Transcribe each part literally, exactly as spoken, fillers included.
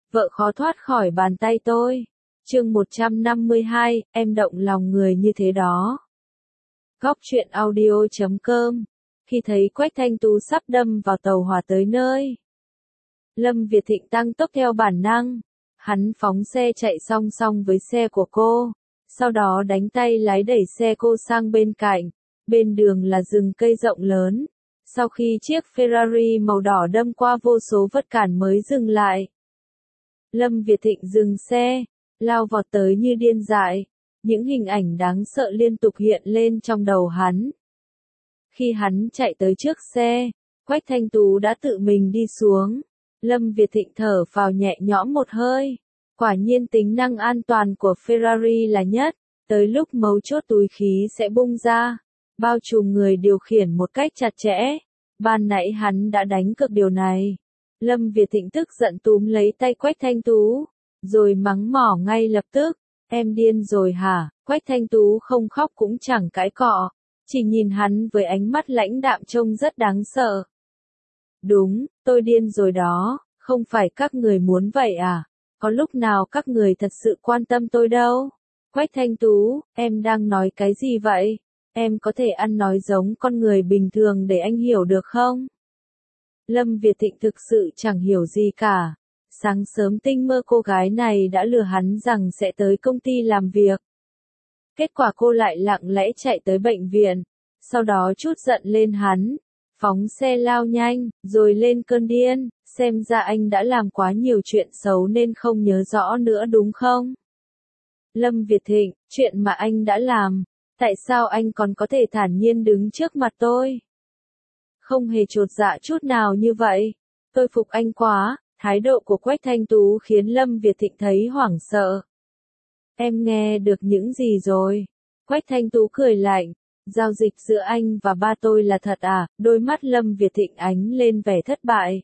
vợ khó thoát khỏi bàn tay tôi. Chương một trăm năm mươi hai, em động lòng người như thế đó. Góc truyện audio chấm com. Khi thấy Quách Thanh Tú sắp đâm vào tàu hỏa tới nơi, Lâm Việt Thịnh tăng tốc theo bản năng. Hắn phóng xe chạy song song với xe của cô, sau đó đánh tay lái đẩy xe cô sang bên cạnh. Bên đường là rừng cây rộng lớn. Sau khi chiếc Ferrari màu đỏ đâm qua vô số vật cản mới dừng lại, Lâm Việt Thịnh dừng xe, lao vọt tới như điên dại. Những hình ảnh đáng sợ liên tục hiện lên trong đầu hắn. Khi hắn chạy tới trước xe, Quách Thanh Tú đã tự mình đi xuống. Lâm Việt Thịnh thở phào nhẹ nhõm một hơi. Quả nhiên tính năng an toàn của Ferrari là nhất. Tới lúc mấu chốt túi khí sẽ bung ra, bao trùm người điều khiển một cách chặt chẽ. Ban nãy hắn đã đánh cược điều này. Lâm Việt Thịnh tức giận túm lấy tay Quách Thanh Tú, rồi mắng mỏ ngay lập tức. Em điên rồi hả? Quách Thanh Tú không khóc cũng chẳng cãi cọ, chỉ nhìn hắn với ánh mắt lãnh đạm trông rất đáng sợ. Đúng, tôi điên rồi đó, không phải các người muốn vậy à? Có lúc nào các người thật sự quan tâm tôi đâu. Quách Thanh Tú, em đang nói cái gì vậy? Em có thể ăn nói giống con người bình thường để anh hiểu được không? Lâm Việt Thịnh thực sự chẳng hiểu gì cả. Sáng sớm tinh mơ cô gái này đã lừa hắn rằng sẽ tới công ty làm việc. Kết quả cô lại lặng lẽ chạy tới bệnh viện, sau đó trút giận lên hắn, phóng xe lao nhanh, rồi lên cơn điên. Xem ra anh đã làm quá nhiều chuyện xấu nên không nhớ rõ nữa đúng không? Lâm Việt Thịnh, chuyện mà anh đã làm, tại sao anh còn có thể thản nhiên đứng trước mặt tôi? Không hề chột dạ chút nào như vậy. Tôi phục anh quá. Thái độ của Quách Thanh Tú khiến Lâm Việt Thịnh thấy hoảng sợ. Em nghe được những gì rồi? Quách Thanh Tú cười lạnh. Giao dịch giữa anh và ba tôi là thật à? Đôi mắt Lâm Việt Thịnh ánh lên vẻ thất bại.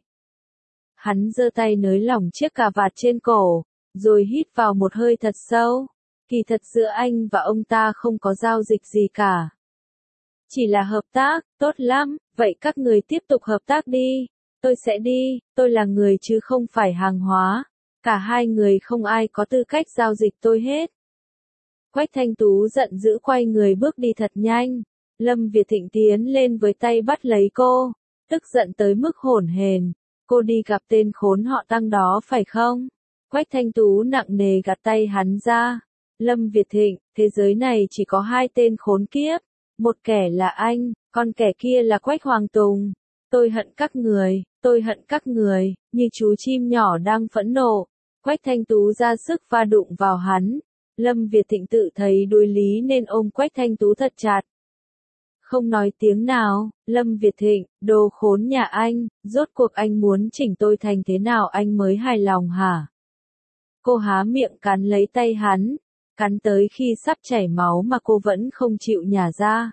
Hắn giơ tay nới lỏng chiếc cà vạt trên cổ, rồi hít vào một hơi thật sâu. Kỳ thật giữa anh và ông ta không có giao dịch gì cả. Chỉ là hợp tác, tốt lắm, vậy các người tiếp tục hợp tác đi. Tôi sẽ đi, tôi là người chứ không phải hàng hóa. Cả hai người không ai có tư cách giao dịch tôi hết. Quách Thanh Tú giận dữ quay người bước đi thật nhanh. Lâm Việt Thịnh tiến lên với tay bắt lấy cô, tức giận tới mức hổn hển. Cô đi gặp tên khốn họ Tăng đó phải không? Quách Thanh Tú nặng nề gạt tay hắn ra. Lâm Việt Thịnh, thế giới này chỉ có hai tên khốn kiếp. Một kẻ là anh, còn kẻ kia là Quách Hoàng Tùng. Tôi hận các người, tôi hận các người, như chú chim nhỏ đang phẫn nộ. Quách Thanh Tú ra sức va đụng vào hắn. Lâm Việt Thịnh tự thấy đối lý nên ôm Quách Thanh Tú thật chặt. Không nói tiếng nào. Lâm Việt Thịnh, đồ khốn nhà anh, rốt cuộc anh muốn chỉnh tôi thành thế nào anh mới hài lòng hả? Cô há miệng cắn lấy tay hắn, cắn tới khi sắp chảy máu mà cô vẫn không chịu nhả ra.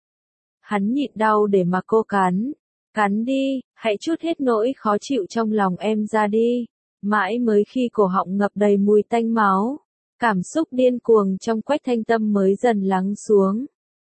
Hắn nhịn đau để mà cô cắn. Cắn đi, hãy trút hết nỗi khó chịu trong lòng em ra đi. Mãi mới khi cổ họng ngập đầy mùi tanh máu, cảm xúc điên cuồng trong Quách Thanh Tâm mới dần lắng xuống.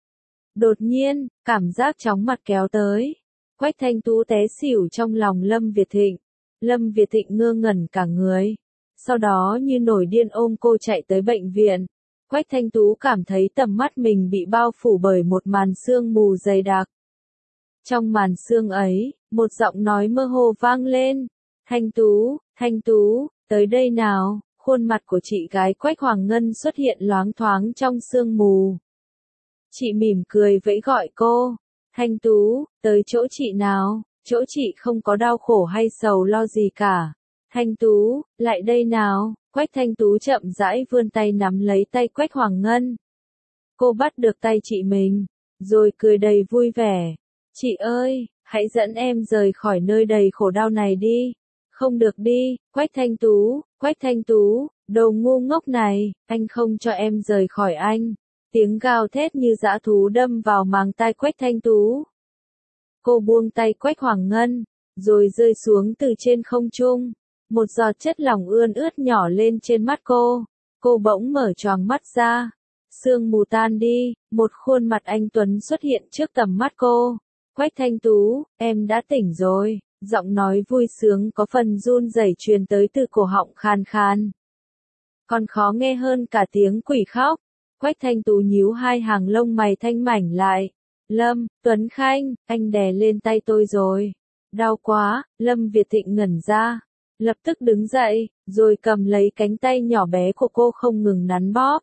Đột nhiên, cảm giác chóng mặt kéo tới. Quách Thanh Tú té xỉu trong lòng Lâm Việt Thịnh. Lâm Việt Thịnh ngơ ngẩn cả người. Sau đó như nổi điên ôm cô chạy tới bệnh viện. Quách Thanh Tú cảm thấy tầm mắt mình bị bao phủ bởi một màn sương mù dày đặc. Trong màn sương ấy, một giọng nói mơ hồ vang lên. Thanh Tú, Thanh Tú, tới đây nào. Khuôn mặt của chị gái Quách Hoàng Ngân xuất hiện loáng thoáng trong sương mù. Chị mỉm cười vẫy gọi cô. Thanh Tú, tới chỗ chị nào, chỗ chị không có đau khổ hay sầu lo gì cả. Thanh Tú, lại đây nào. Quách Thanh Tú chậm rãi vươn tay nắm lấy tay Quách Hoàng Ngân. Cô bắt được tay chị mình, rồi cười đầy vui vẻ. Chị ơi, hãy dẫn em rời khỏi nơi đầy khổ đau này đi. Không được đi, Quách Thanh Tú, Quách Thanh Tú, đồ ngu ngốc này, anh không cho em rời khỏi anh. Tiếng gào thét như dã thú đâm vào màng tai Quách Thanh Tú. Cô buông tay Quách Hoàng Ngân, rồi rơi xuống từ trên không trung. Một giọt chất lỏng ươn ướt nhỏ lên trên mắt cô. Cô bỗng mở choàng mắt ra. Sương mù tan đi, một khuôn mặt anh tuấn xuất hiện trước tầm mắt cô. Quách Thanh Tú, em đã tỉnh rồi. Giọng nói vui sướng có phần run rẩy truyền tới từ cổ họng khan khan. Còn khó nghe hơn cả tiếng quỷ khóc. Quách Thanh Tú nhíu hai hàng lông mày thanh mảnh lại. Lâm, Tuấn Khanh, anh đè lên tay tôi rồi. Đau quá, Lâm Việt Thịnh ngẩn ra. Lập tức đứng dậy, rồi cầm lấy cánh tay nhỏ bé của cô không ngừng nắn bóp.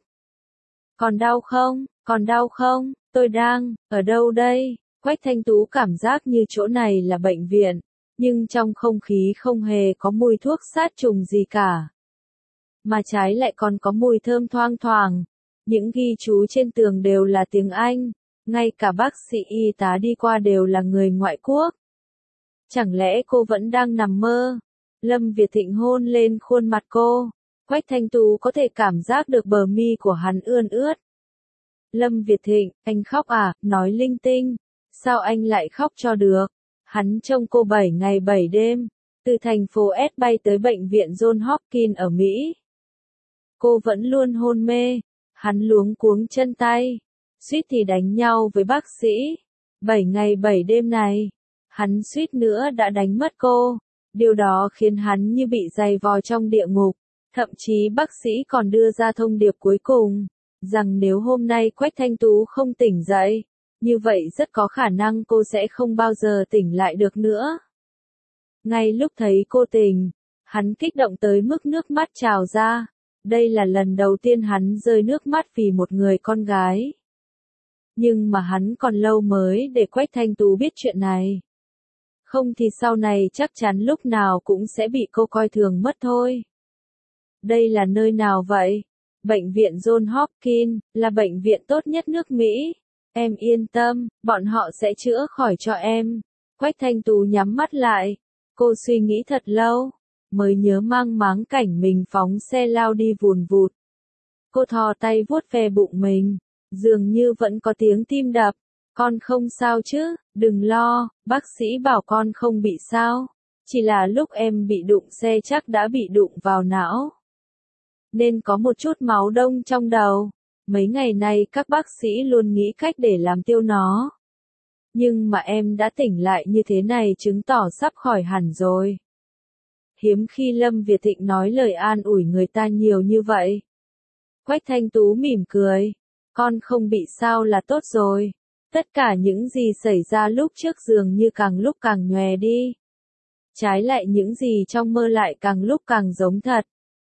Còn đau không, còn đau không, tôi đang, ở đâu đây? Quách Thanh Tú cảm giác như chỗ này là bệnh viện, nhưng trong không khí không hề có mùi thuốc sát trùng gì cả. Mà trái lại còn có mùi thơm thoang thoảng. Những ghi chú trên tường đều là tiếng Anh, ngay cả bác sĩ y tá đi qua đều là người ngoại quốc. Chẳng lẽ cô vẫn đang nằm mơ? Lâm Việt Thịnh hôn lên khuôn mặt cô. Quách Thanh Tú có thể cảm giác được bờ mi của hắn ươn ướt. Lâm Việt Thịnh, anh khóc à, nói linh tinh. Sao anh lại khóc cho được? Hắn trông cô bảy ngày bảy đêm, từ thành phố S bay tới bệnh viện John Hopkins ở Mỹ. Cô vẫn luôn hôn mê. Hắn luống cuống chân tay, suýt thì đánh nhau với bác sĩ. Bảy ngày bảy đêm này, hắn suýt nữa đã đánh mất cô. Điều đó khiến hắn như bị giày vò trong địa ngục. Thậm chí bác sĩ còn đưa ra thông điệp cuối cùng, rằng nếu hôm nay Quách Thanh Tú không tỉnh dậy, như vậy rất có khả năng cô sẽ không bao giờ tỉnh lại được nữa. Ngay lúc thấy cô tỉnh, hắn kích động tới mức nước mắt trào ra. Đây là lần đầu tiên hắn rơi nước mắt vì một người con gái. Nhưng mà hắn còn lâu mới để Quách Thanh Tú biết chuyện này. Không thì sau này chắc chắn lúc nào cũng sẽ bị cô coi thường mất thôi. Đây là nơi nào vậy? Bệnh viện John Hopkins, là bệnh viện tốt nhất nước Mỹ. Em yên tâm, bọn họ sẽ chữa khỏi cho em. Quách Thanh Tú nhắm mắt lại. Cô suy nghĩ thật lâu, mới nhớ mang máng cảnh mình phóng xe lao đi vùn vụt. Cô thò tay vuốt ve bụng mình, dường như vẫn có tiếng tim đập. Con không sao chứ, đừng lo, bác sĩ bảo con không bị sao. Chỉ là lúc em bị đụng xe chắc đã bị đụng vào não, nên có một chút máu đông trong đầu. Mấy ngày nay các bác sĩ luôn nghĩ cách để làm tiêu nó. Nhưng mà em đã tỉnh lại như thế này chứng tỏ sắp khỏi hẳn rồi. Hiếm khi Lâm Việt Thịnh nói lời an ủi người ta nhiều như vậy. Quách Thanh Tú mỉm cười. Con không bị sao là tốt rồi. Tất cả những gì xảy ra lúc trước dường như càng lúc càng nhòe đi. Trái lại những gì trong mơ lại càng lúc càng giống thật.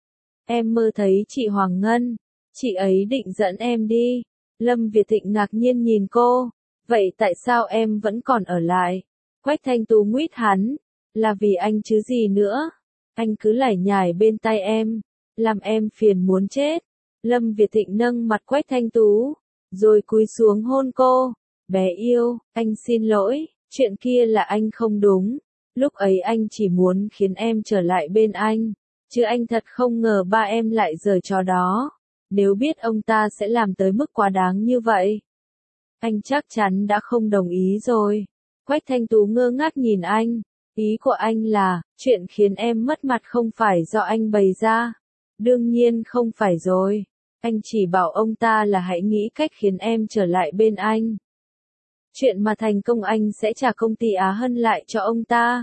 Em mơ thấy chị Hoàng Ngân. Chị ấy định dẫn em đi. Lâm Việt Thịnh ngạc nhiên nhìn cô. Vậy tại sao em vẫn còn ở lại? Quách Thanh Tú nguyết hắn. Là vì anh chứ gì nữa. Anh cứ lải nhải bên tai em, làm em phiền muốn chết. Lâm Việt Thịnh nâng mặt Quách Thanh Tú, rồi cúi xuống hôn cô. Bé yêu, anh xin lỗi, chuyện kia là anh không đúng. Lúc ấy anh chỉ muốn khiến em trở lại bên anh, chứ anh thật không ngờ ba em lại giở trò đó. Nếu biết ông ta sẽ làm tới mức quá đáng như vậy, anh chắc chắn đã không đồng ý rồi. Quách Thanh Tú ngơ ngác nhìn anh. Ý của anh là, chuyện khiến em mất mặt không phải do anh bày ra. Đương nhiên không phải rồi. Anh chỉ bảo ông ta là hãy nghĩ cách khiến em trở lại bên anh. Chuyện mà thành công anh sẽ trả công ty Á Hân lại cho ông ta.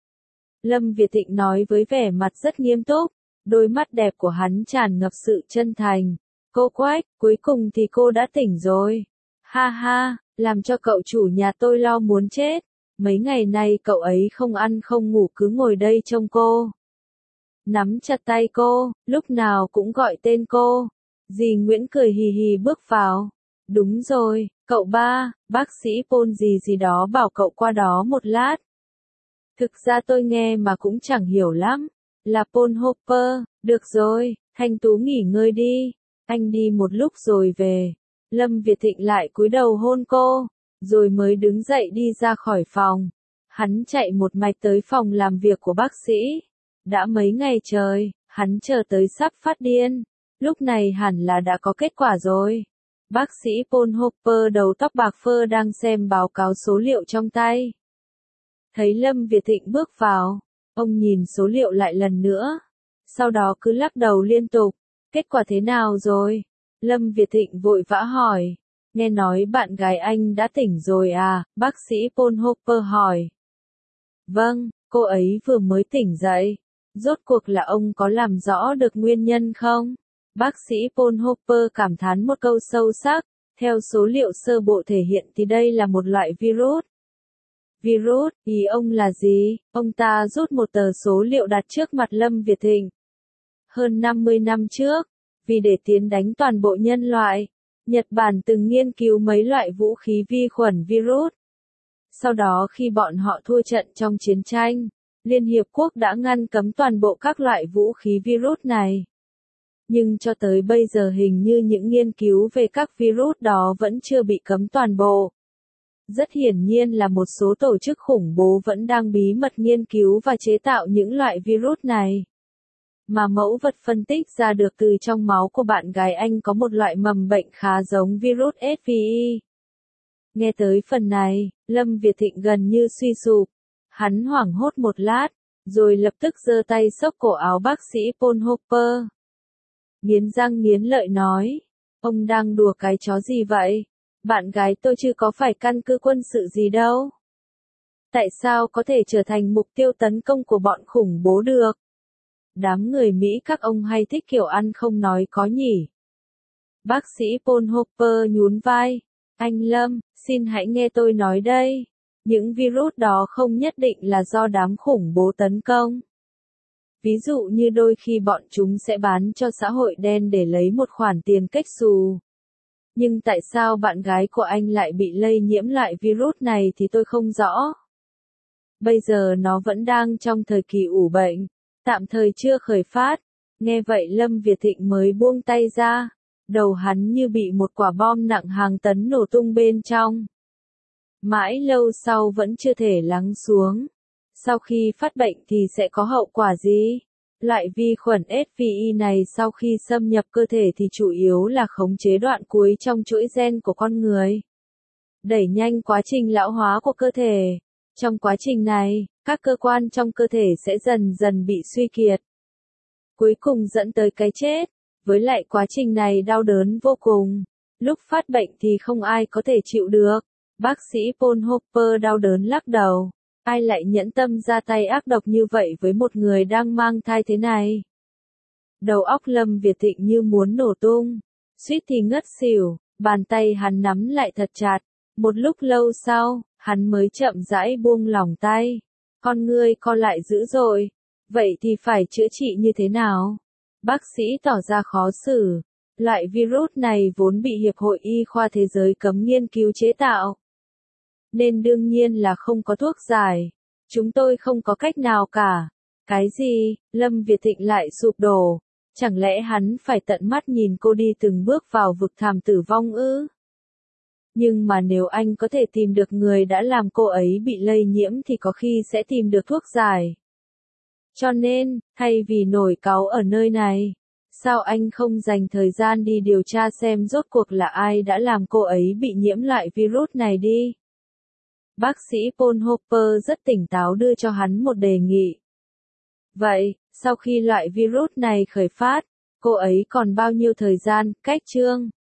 Lâm Việt Thịnh nói với vẻ mặt rất nghiêm túc. Đôi mắt đẹp của hắn tràn ngập sự chân thành. Cô Quách, cuối cùng thì cô đã tỉnh rồi. Ha ha, làm cho cậu chủ nhà tôi lo muốn chết. Mấy ngày nay cậu ấy không ăn không ngủ cứ ngồi đây trông cô. Nắm chặt tay cô, lúc nào cũng gọi tên cô. Dì Nguyễn cười hì hì bước vào. Đúng rồi, cậu ba, bác sĩ Paul gì gì đó bảo cậu qua đó một lát. Thực ra tôi nghe mà cũng chẳng hiểu lắm. Là Paul Hopper, được rồi, Thanh Tú nghỉ ngơi đi. Anh đi một lúc rồi về. Lâm Việt Thịnh lại cúi đầu hôn cô, rồi mới đứng dậy đi ra khỏi phòng. Hắn chạy một mạch tới phòng làm việc của bác sĩ. Đã mấy ngày trời, hắn chờ tới sắp phát điên. Lúc này hẳn là đã có kết quả rồi. Bác sĩ Paul Hopper đầu tóc bạc phơ đang xem báo cáo số liệu trong tay. Thấy Lâm Việt Thịnh bước vào, ông nhìn số liệu lại lần nữa. Sau đó cứ lắc đầu liên tục. Kết quả thế nào rồi? Lâm Việt Thịnh vội vã hỏi. Nghe nói bạn gái anh đã tỉnh rồi à? Bác sĩ Paul Hopper hỏi. Vâng, Cô ấy vừa mới tỉnh dậy. Rốt cuộc là ông có làm rõ được nguyên nhân không? Bác sĩ Paul Hopper cảm thán một câu sâu sắc. Theo số liệu sơ bộ thể hiện thì đây là một loại virus. Virus, ý ông là gì? Ông ta rút một tờ số liệu đặt trước mặt Lâm Việt Thịnh. Hơn năm mươi năm trước, vì để tiến đánh toàn bộ nhân loại, Nhật Bản từng nghiên cứu mấy loại vũ khí vi khuẩn virus. Sau đó khi bọn họ thua trận trong chiến tranh, Liên Hiệp Quốc đã ngăn cấm toàn bộ các loại vũ khí virus này. Nhưng cho tới bây giờ hình như những nghiên cứu về các virus đó vẫn chưa bị cấm toàn bộ. Rất hiển nhiên là một số tổ chức khủng bố vẫn đang bí mật nghiên cứu và chế tạo những loại virus này. Mà mẫu vật phân tích ra được từ trong máu của bạn gái anh có một loại mầm bệnh khá giống virus ét vê i. Nghe tới phần này, Lâm Việt Thịnh gần như suy sụp. Hắn hoảng hốt một lát, rồi lập tức giơ tay xốc cổ áo bác sĩ Paul Hopper. Nghiến răng nghiến lợi nói, ông đang đùa cái chó gì vậy? Bạn gái tôi chưa có phải căn cứ quân sự gì đâu. Tại sao có thể trở thành mục tiêu tấn công của bọn khủng bố được? Đám người Mỹ các ông hay thích kiểu ăn không nói có nhỉ? Bác sĩ Paul Hopper nhún vai. Anh Lâm, xin hãy nghe tôi nói đây. Những virus đó không nhất định là do đám khủng bố tấn công. Ví dụ như đôi khi bọn chúng sẽ bán cho xã hội đen để lấy một khoản tiền cách xù. Nhưng tại sao bạn gái của anh lại bị lây nhiễm loại virus này thì tôi không rõ. Bây giờ nó vẫn đang trong thời kỳ ủ bệnh, tạm thời chưa khởi phát. Nghe vậy Lâm Việt Thịnh mới buông tay ra. Đầu hắn như bị một quả bom nặng hàng tấn nổ tung bên trong. Mãi lâu sau vẫn chưa thể lắng xuống. Sau khi phát bệnh thì sẽ có hậu quả gì? Loại vi khuẩn ét vê i này sau khi xâm nhập cơ thể thì chủ yếu là khống chế đoạn cuối trong chuỗi gen của con người. Đẩy nhanh quá trình lão hóa của cơ thể. Trong quá trình này, các cơ quan trong cơ thể sẽ dần dần bị suy kiệt. Cuối cùng dẫn tới cái chết. Với lại quá trình này đau đớn vô cùng. Lúc phát bệnh thì không ai có thể chịu được. Bác sĩ Paul Hopper đau đớn lắc đầu. Ai lại nhẫn tâm ra tay ác độc như vậy với một người đang mang thai thế này? Đầu óc Lâm Việt Thịnh như muốn nổ tung. Suýt thì ngất xỉu, bàn tay hắn nắm lại thật chặt. Một lúc lâu sau, hắn mới chậm rãi buông lỏng tay. Con ngươi co lại dữ dội. Vậy thì phải chữa trị như thế nào? Bác sĩ tỏ ra khó xử. Loại virus này vốn bị Hiệp hội Y khoa Thế giới cấm nghiên cứu chế tạo. Nên đương nhiên là không có thuốc giải. Chúng tôi không có cách nào cả. Cái gì? Lâm Việt Thịnh lại sụp đổ. Chẳng lẽ hắn phải tận mắt nhìn cô đi từng bước vào vực thẳm tử vong ư? Nhưng mà nếu anh có thể tìm được người đã làm cô ấy bị lây nhiễm thì có khi sẽ tìm được thuốc giải. Cho nên, thay vì nổi cáu ở nơi này, sao anh không dành thời gian đi điều tra xem rốt cuộc là ai đã làm cô ấy bị nhiễm loại virus này đi? Bác sĩ Paul Hopper rất tỉnh táo đưa cho hắn một đề nghị. Vậy, sau khi loại virus này khởi phát, cô ấy còn bao nhiêu thời gian, cách chương?